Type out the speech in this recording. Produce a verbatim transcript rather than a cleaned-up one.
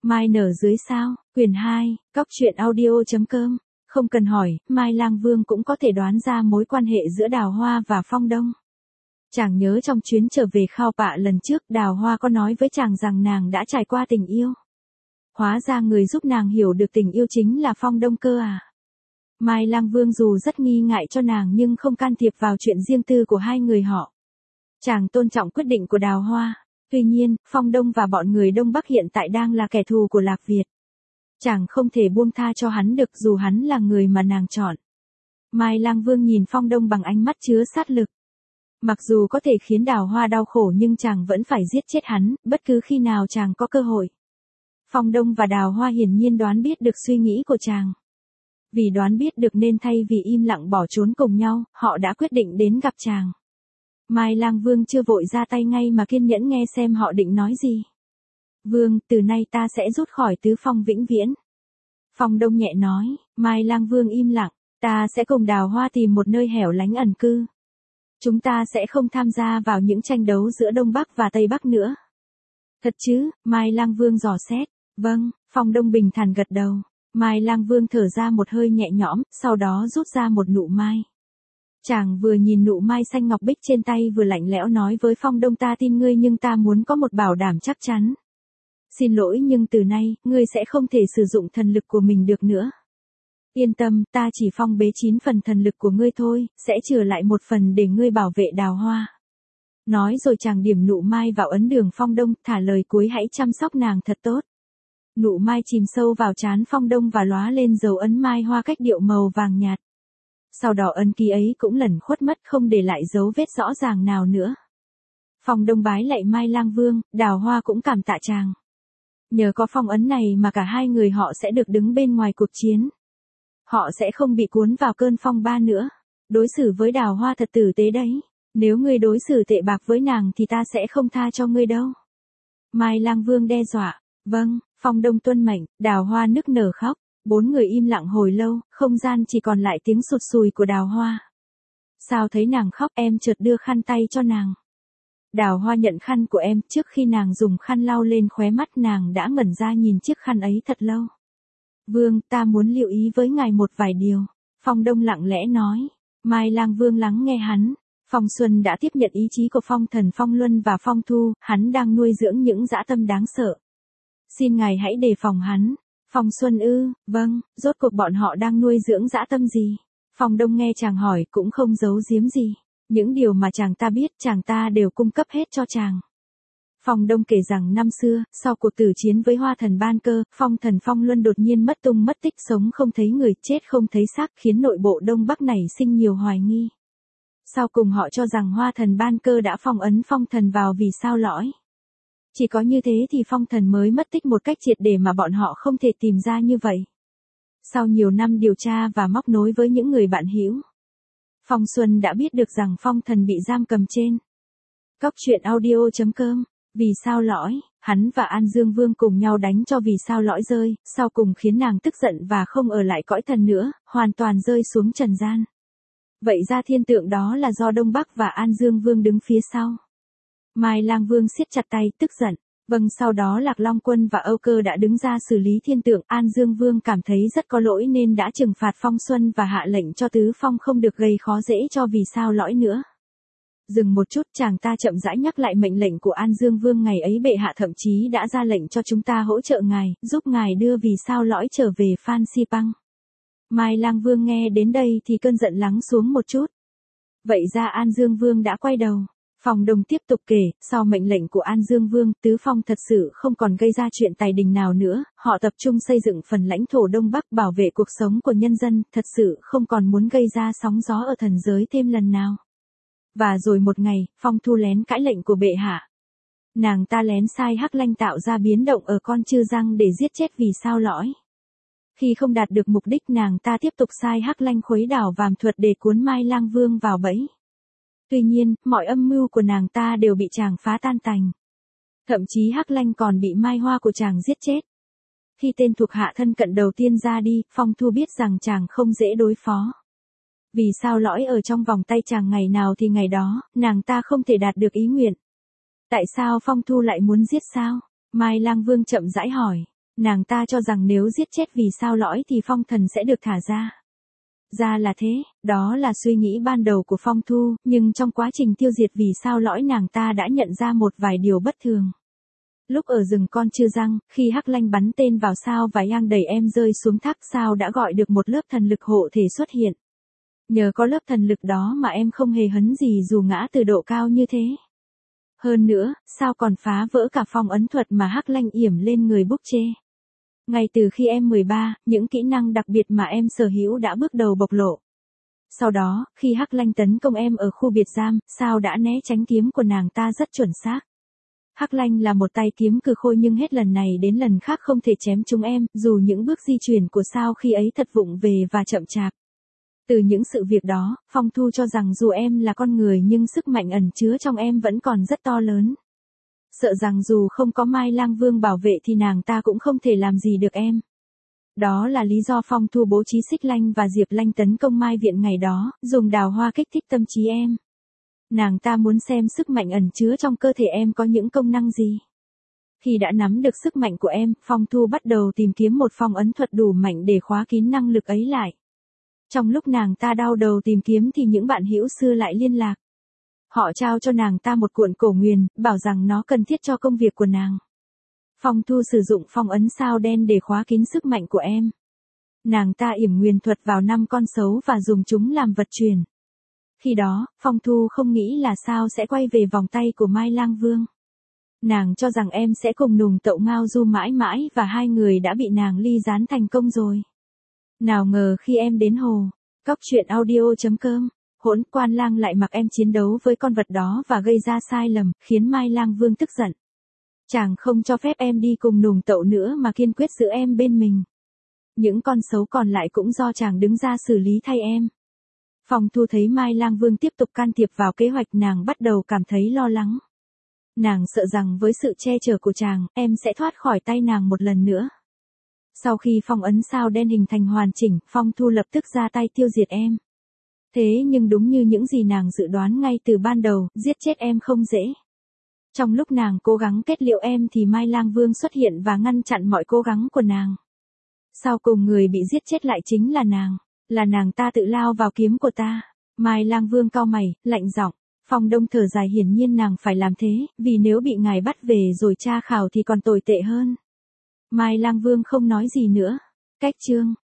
Mai nở dưới sao, quyển hai, cóc truyện audio.com. Không cần hỏi, Mai Lang Vương cũng có thể đoán ra mối quan hệ giữa Đào Hoa và Phong Đông. Chàng nhớ trong chuyến trở về Khao Pạ lần trước Đào Hoa có nói với chàng rằng nàng đã trải qua tình yêu. Hóa ra người giúp nàng hiểu được tình yêu chính là Phong Đông cơ à. Mai Lang Vương dù rất nghi ngại cho nàng nhưng không can thiệp vào chuyện riêng tư của hai người họ. Chàng tôn trọng quyết định của Đào Hoa. Tuy nhiên, Phong Đông và bọn người Đông Bắc hiện tại đang là kẻ thù của Lạc Việt. Chàng không thể buông tha cho hắn được dù hắn là người mà nàng chọn. Mai Lang Vương nhìn Phong Đông bằng ánh mắt chứa sát lực. Mặc dù có thể khiến Đào Hoa đau khổ nhưng chàng vẫn phải giết chết hắn, bất cứ khi nào chàng có cơ hội. Phong Đông và Đào Hoa hiển nhiên đoán biết được suy nghĩ của chàng. Vì đoán biết được nên thay vì im lặng bỏ trốn cùng nhau, họ đã quyết định đến gặp chàng. Mai Lang Vương chưa vội ra tay ngay mà kiên nhẫn nghe xem họ định nói gì. Vương, từ nay ta sẽ rút khỏi tứ phong vĩnh viễn. Phong Đông nhẹ nói, Mai Lang Vương im lặng, ta sẽ cùng Đào Hoa tìm một nơi hẻo lánh ẩn cư. Chúng ta sẽ không tham gia vào những tranh đấu giữa Đông Bắc và Tây Bắc nữa. Thật chứ, Mai Lang Vương dò xét. Vâng, Phong Đông bình thản gật đầu. Mai Lang Vương thở ra một hơi nhẹ nhõm, sau đó rút ra một nụ mai. Chàng vừa nhìn nụ mai xanh ngọc bích trên tay vừa lạnh lẽo nói với Phong Đông, ta tin ngươi nhưng ta muốn có một bảo đảm chắc chắn. Xin lỗi nhưng từ nay, ngươi sẽ không thể sử dụng thần lực của mình được nữa. Yên tâm, ta chỉ phong bế chín phần thần lực của ngươi thôi, sẽ chừa lại một phần để ngươi bảo vệ Đào Hoa. Nói rồi chàng điểm nụ mai vào ấn đường Phong Đông, thả lời cuối hãy chăm sóc nàng thật tốt. Nụ mai chìm sâu vào trán Phong Đông và lóa lên dấu ấn mai hoa cách điệu màu vàng nhạt. Sau đó ấn ký ấy cũng lẩn khuất mất không để lại dấu vết rõ ràng nào nữa. Phong Đông bái lạy Mai Lang Vương, Đào Hoa cũng cảm tạ chàng. Nhờ có phong ấn này mà cả hai người họ sẽ được đứng bên ngoài cuộc chiến. Họ sẽ không bị cuốn vào cơn phong ba nữa. Đối xử với Đào Hoa thật tử tế đấy. Nếu ngươi đối xử tệ bạc với nàng thì ta sẽ không tha cho ngươi đâu. Mai Lang Vương đe dọa. Vâng, Phong Đông tuân mệnh, Đào Hoa nức nở khóc. Bốn người im lặng hồi lâu, không gian chỉ còn lại tiếng sụt sùi của Đào Hoa. Sao thấy nàng khóc, em chợt đưa khăn tay cho nàng. Đào Hoa nhận khăn của em, trước khi nàng dùng khăn lau lên khóe mắt nàng đã ngẩn ra nhìn chiếc khăn ấy thật lâu. Vương, ta muốn lưu ý với ngài một vài điều. Phong Đông lặng lẽ nói. Mai Lang Vương lắng nghe hắn. Phong Xuân đã tiếp nhận ý chí của Phong Thần Phong Luân và Phong Thu, hắn đang nuôi dưỡng những dã tâm đáng sợ. Xin ngài hãy đề phòng hắn. Phong Xuân ư, vâng, rốt cuộc bọn họ đang nuôi dưỡng dã tâm gì? Phong Đông nghe chàng hỏi cũng không giấu giếm gì. Những điều mà chàng ta biết chàng ta đều cung cấp hết cho chàng. Phong Đông kể rằng năm xưa, sau cuộc tử chiến với Hoa Thần Ban Cơ, Phong Thần Phong Luân đột nhiên mất tung mất tích, sống không thấy người, chết không thấy xác, khiến nội bộ Đông Bắc nảy sinh nhiều hoài nghi. Sau cùng họ cho rằng Hoa Thần Ban Cơ đã phong ấn Phong Thần vào vì sao lõi. Chỉ có như thế thì Phong Thần mới mất tích một cách triệt để mà bọn họ không thể tìm ra như vậy. Sau nhiều năm điều tra và móc nối với những người bạn hữu, Phong Xuân đã biết được rằng Phong Thần bị giam cầm trên cóc truyện audio.com. Vì sao lõi, hắn và An Dương Vương cùng nhau đánh cho vì sao lõi rơi, sau cùng khiến nàng tức giận và không ở lại cõi thần nữa, hoàn toàn rơi xuống trần gian. Vậy ra thiên tượng đó là do Đông Bắc và An Dương Vương đứng phía sau. Mai Lang Vương siết chặt tay, tức giận. Vâng, sau đó Lạc Long Quân và Âu Cơ đã đứng ra xử lý thiên tượng. An Dương Vương cảm thấy rất có lỗi nên đã trừng phạt Phong Xuân và hạ lệnh cho Tứ Phong không được gây khó dễ cho vì sao lõi nữa. Dừng một chút, chàng ta chậm rãi nhắc lại mệnh lệnh của An Dương Vương ngày ấy, bệ hạ thậm chí đã ra lệnh cho chúng ta hỗ trợ ngài, giúp ngài đưa vì sao lõi trở về Phan Xipang. Mai Lang Vương nghe đến đây thì cơn giận lắng xuống một chút. Vậy ra An Dương Vương đã quay đầu. Phong Đông tiếp tục kể, sau mệnh lệnh của An Dương Vương, Tứ Phong thật sự không còn gây ra chuyện tài đình nào nữa, họ tập trung xây dựng phần lãnh thổ Đông Bắc, bảo vệ cuộc sống của nhân dân, thật sự không còn muốn gây ra sóng gió ở thần giới thêm lần nào. Và rồi một ngày, Phong Thu lén cãi lệnh của bệ hạ. Nàng ta lén sai Hắc Lanh tạo ra biến động ở con Chư Răng để giết chết vì sao lõi. Khi không đạt được mục đích nàng ta tiếp tục sai Hắc Lanh khuấy đảo vàm thuật để cuốn Mai Lang Vương vào bẫy. Tuy nhiên, mọi âm mưu của nàng ta đều bị chàng phá tan tành. Thậm chí Hắc Lanh còn bị Mai Hoa của chàng giết chết. Khi tên thuộc hạ thân cận đầu tiên ra đi, Phong Thu biết rằng chàng không dễ đối phó. Vì sao lõi ở trong vòng tay chàng ngày nào thì ngày đó, nàng ta không thể đạt được ý nguyện. Tại sao Phong Thu lại muốn giết sao? Mai Lang Vương chậm rãi hỏi. Nàng ta cho rằng nếu giết chết Vì Sao Lõi thì Phong Thần sẽ được thả ra. Ra là thế, đó là suy nghĩ ban đầu của Phong Thu, nhưng trong quá trình tiêu diệt Vì Sao Lõi nàng ta đã nhận ra một vài điều bất thường. Lúc ở rừng Con Chư Răng, khi Hắc Lanh bắn tên vào Sao và Yang đẩy em rơi xuống thác, Sao đã gọi được một lớp thần lực hộ thể xuất hiện. Nhờ có lớp thần lực đó mà em không hề hấn gì dù ngã từ độ cao như thế. Hơn nữa, Sao còn phá vỡ cả phong ấn thuật mà Hắc Lanh yểm lên người Búp Chê. Ngay từ khi em mười ba, những kỹ năng đặc biệt mà em sở hữu đã bước đầu bộc lộ. Sau đó, khi Hắc Lanh tấn công em ở khu biệt giam, Sao đã né tránh kiếm của nàng ta rất chuẩn xác. Hắc Lanh là một tay kiếm cừ khôi nhưng hết lần này đến lần khác không thể chém trúng em, dù những bước di chuyển của Sao khi ấy thật vụng về và chậm chạp. Từ những sự việc đó, Phong Thu cho rằng dù em là con người nhưng sức mạnh ẩn chứa trong em vẫn còn rất to lớn. Sợ rằng dù không có Mai Lang Vương bảo vệ thì nàng ta cũng không thể làm gì được em. Đó là lý do Phong Thu bố trí Xích Lanh và Diệp Lanh tấn công Mai Viện ngày đó, dùng đào hoa kích thích tâm trí em. Nàng ta muốn xem sức mạnh ẩn chứa trong cơ thể em có những công năng gì. Khi đã nắm được sức mạnh của em, Phong Thu bắt đầu tìm kiếm một phong ấn thuật đủ mạnh để khóa kín năng lực ấy lại. Trong lúc nàng ta đau đầu tìm kiếm thì những bạn hữu xưa lại liên lạc. Họ trao cho nàng ta một cuộn cổ nguyền, bảo rằng nó cần thiết cho công việc của nàng. Phong Thu sử dụng phong ấn sao đen để khóa kín sức mạnh của em. Nàng ta yểm nguyền thuật vào năm con sấu và dùng chúng làm vật truyền. Khi đó, Phong Thu không nghĩ là Sao sẽ quay về vòng tay của Mai Lang Vương. Nàng cho rằng em sẽ cùng Nùng Tậu Ngao Du mãi mãi và hai người đã bị nàng ly gián thành công rồi. Nào ngờ khi em đến hồ, cóc truyện audio chấm com, Hỗn Quan Lang lại mặc em chiến đấu với con vật đó và gây ra sai lầm, khiến Mai Lang Vương tức giận. Chàng không cho phép em đi cùng Nùng Tậu nữa mà kiên quyết giữ em bên mình. Những con sấu còn lại cũng do chàng đứng ra xử lý thay em. Phong Thu thấy Mai Lang Vương tiếp tục can thiệp vào kế hoạch, nàng bắt đầu cảm thấy lo lắng. Nàng sợ rằng với sự che chở của chàng, em sẽ thoát khỏi tay nàng một lần nữa. Sau khi phong ấn sao đen hình thành hoàn chỉnh, Phong Thu lập tức ra tay tiêu diệt em. Thế nhưng đúng như những gì nàng dự đoán ngay từ ban đầu, giết chết em không dễ. Trong lúc nàng cố gắng kết liễu em thì Mai Lang Vương xuất hiện và ngăn chặn mọi cố gắng của nàng. Sau cùng người bị giết chết lại chính là nàng, là nàng ta tự lao vào kiếm của ta. Mai Lang Vương cau mày, lạnh giọng. Phong Đông thở dài, hiển nhiên nàng phải làm thế, vì nếu bị ngài bắt về rồi tra khảo thì còn tồi tệ hơn. Mai Lang Vương không nói gì nữa. Cách chương